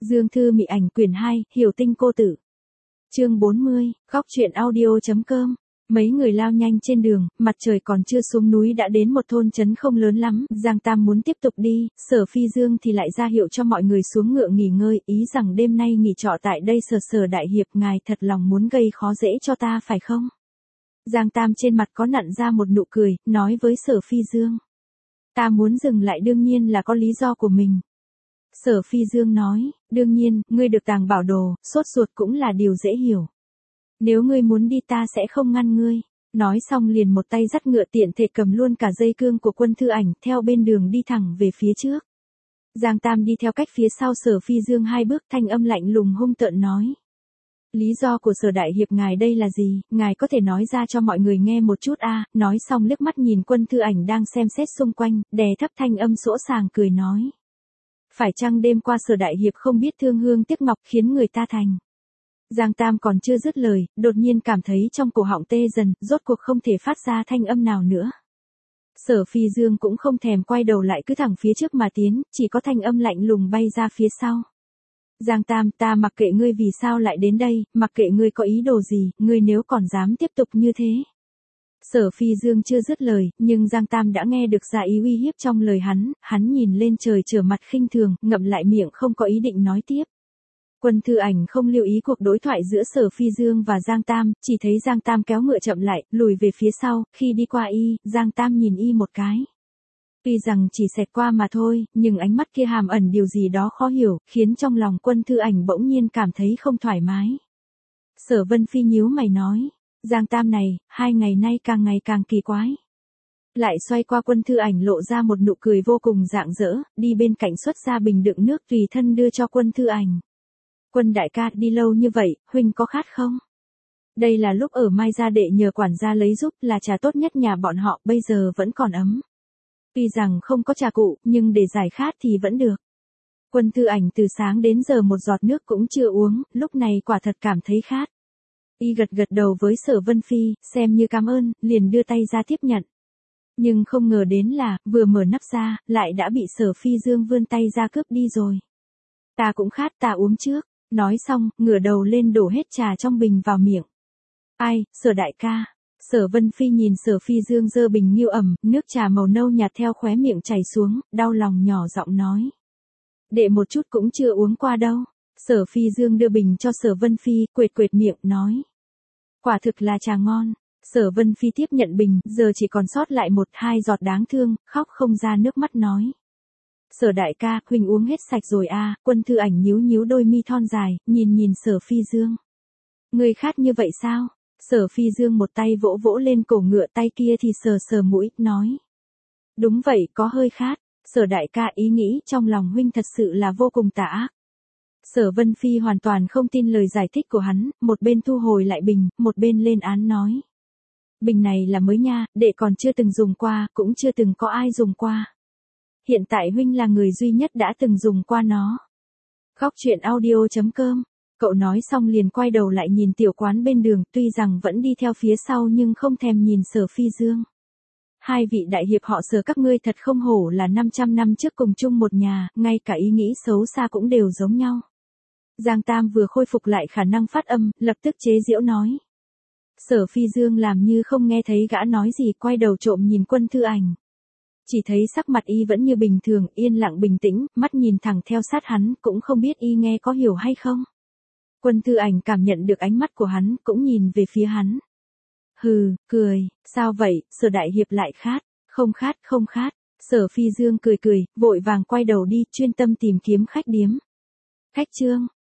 Dương Thư Mị Ảnh quyển 2, Hiểu Tinh Cô Tử. Chương 40, Góc truyện audio.com. Mấy người lao nhanh trên đường, mặt trời còn chưa xuống núi đã đến một thôn trấn không lớn lắm, Giang Tam muốn tiếp tục đi, Sở Phi Dương thì lại ra hiệu cho mọi người xuống ngựa nghỉ ngơi, ý rằng đêm nay nghỉ trọ tại đây. Sở đại hiệp, ngài thật lòng muốn gây khó dễ cho ta phải không? Giang Tam trên mặt có nặn ra một nụ cười, nói với Sở Phi Dương. Ta muốn dừng lại đương nhiên là có lý do của mình. Sở Phi Dương nói, đương nhiên, ngươi được tàng bảo đồ, sốt ruột cũng là điều dễ hiểu. Nếu ngươi muốn đi ta sẽ không ngăn ngươi. Nói xong liền một tay dắt ngựa tiện thể cầm luôn cả dây cương của Quân Thư Ảnh, theo bên đường đi thẳng về phía trước. Giang Tam đi theo cách phía sau Sở Phi Dương 2 bước, thanh âm lạnh lùng hung tợn nói. Lý do của Sở đại hiệp ngài đây là gì, ngài có thể nói ra cho mọi người nghe một chút a? Nói xong liếc mắt nhìn Quân Thư Ảnh đang xem xét xung quanh, đè thấp thanh âm sỗ sàng cười nói. Phải chăng đêm qua Sở đại hiệp không biết thương hương tiếc ngọc khiến người ta thành. Giang Tam còn chưa dứt lời, đột nhiên cảm thấy trong cổ họng tê dần, rốt cuộc không thể phát ra thanh âm nào nữa. Sở Phi Dương cũng không thèm quay đầu lại, cứ thẳng phía trước mà tiến, chỉ có thanh âm lạnh lùng bay ra phía sau. Giang Tam, ta mặc kệ ngươi vì sao lại đến đây, mặc kệ ngươi có ý đồ gì, ngươi nếu còn dám tiếp tục như thế. Sở Phi Dương chưa dứt lời, nhưng Giang Tam đã nghe được ra ý uy hiếp trong lời hắn nhìn lên trời trở mặt khinh thường, ngậm lại miệng không có ý định nói tiếp. Quân Thư Ảnh không lưu ý cuộc đối thoại giữa Sở Phi Dương và Giang Tam, chỉ thấy Giang Tam kéo ngựa chậm lại, lùi về phía sau, khi đi qua y, Giang Tam nhìn y một cái. Tuy rằng chỉ xẹt qua mà thôi, nhưng ánh mắt kia hàm ẩn điều gì đó khó hiểu, khiến trong lòng Quân Thư Ảnh bỗng nhiên cảm thấy không thoải mái. Sở Vân Phi nhíu mày nói, Giang Tam này, 2 ngày nay ngày càng kỳ quái. Lại xoay qua Quân Thư Ảnh lộ ra một nụ cười vô cùng rạng rỡ, đi bên cạnh xuất ra bình đựng nước tùy thân đưa cho Quân Thư Ảnh. Quân đại ca, đi lâu như vậy, huynh có khát không? Đây là lúc ở Mai gia đệ nhờ quản gia lấy giúp, là trà tốt nhất nhà bọn họ, bây giờ vẫn còn ấm. Tuy rằng không có trà cụ, nhưng để giải khát thì vẫn được. Quân Thư Ảnh từ sáng đến giờ một giọt nước cũng chưa uống, lúc này quả thật cảm thấy khát. Y gật đầu với Sở Vân Phi, xem như cảm ơn, liền đưa tay ra tiếp nhận. Nhưng không ngờ đến là, vừa mở nắp ra, lại đã bị Sở Phi Dương vươn tay ra cướp đi rồi. Ta cũng khát, ta uống trước. Nói xong, ngửa đầu lên đổ hết trà trong bình vào miệng. Ai, Sở đại ca. Sở Vân Phi nhìn Sở Phi Dương giơ bình nghiêu ẩm, nước trà màu nâu nhạt theo khóe miệng chảy xuống, đau lòng nhỏ giọng nói. Đệ một chút cũng chưa uống qua đâu. Sở Phi Dương đưa bình cho Sở Vân Phi, quệt miệng, nói. Quả thực là trà ngon. Sở Vân Phi tiếp nhận bình, giờ chỉ còn sót lại 1-2 giọt đáng thương, khóc không ra nước mắt nói. Sở đại ca, huynh uống hết sạch rồi à? Quân Thư Ảnh nhíu đôi mi thon dài, nhìn Sở Phi Dương. Ngươi khát như vậy sao? Sở Phi Dương một tay vỗ lên cổ ngựa, tay kia thì sờ mũi, nói. Đúng vậy, có hơi khát. Sở đại ca, ý nghĩ trong lòng huynh thật sự là vô cùng tà ác. Sở Vân Phi hoàn toàn không tin lời giải thích của hắn, một bên thu hồi lại bình, một bên lên án nói. Bình này là mới nha, đệ còn chưa từng dùng qua, cũng chưa từng có ai dùng qua. Hiện tại huynh là người duy nhất đã từng dùng qua nó. Góc truyện audio.com. Cậu nói xong liền quay đầu lại nhìn tiểu quán bên đường, tuy rằng vẫn đi theo phía sau nhưng không thèm nhìn Sở Phi Dương. Hai vị đại hiệp họ Sở các ngươi thật không hổ là 500 năm trước cùng chung một nhà, ngay cả ý nghĩ xấu xa cũng đều giống nhau. Giang Tam vừa khôi phục lại khả năng phát âm, lập tức chế giễu nói. Sở Phi Dương làm như không nghe thấy gã nói gì, quay đầu trộm nhìn Quân Thư Ảnh. Chỉ thấy sắc mặt y vẫn như bình thường, yên lặng bình tĩnh, mắt nhìn thẳng theo sát hắn, cũng không biết y nghe có hiểu hay không. Quân Thư Ảnh cảm nhận được ánh mắt của hắn, cũng nhìn về phía hắn. Hừ, cười, sao vậy, Sở đại hiệp lại khát, không khát. Sở Phi Dương cười, vội vàng quay đầu đi, chuyên tâm tìm kiếm khách điếm. Khách trương,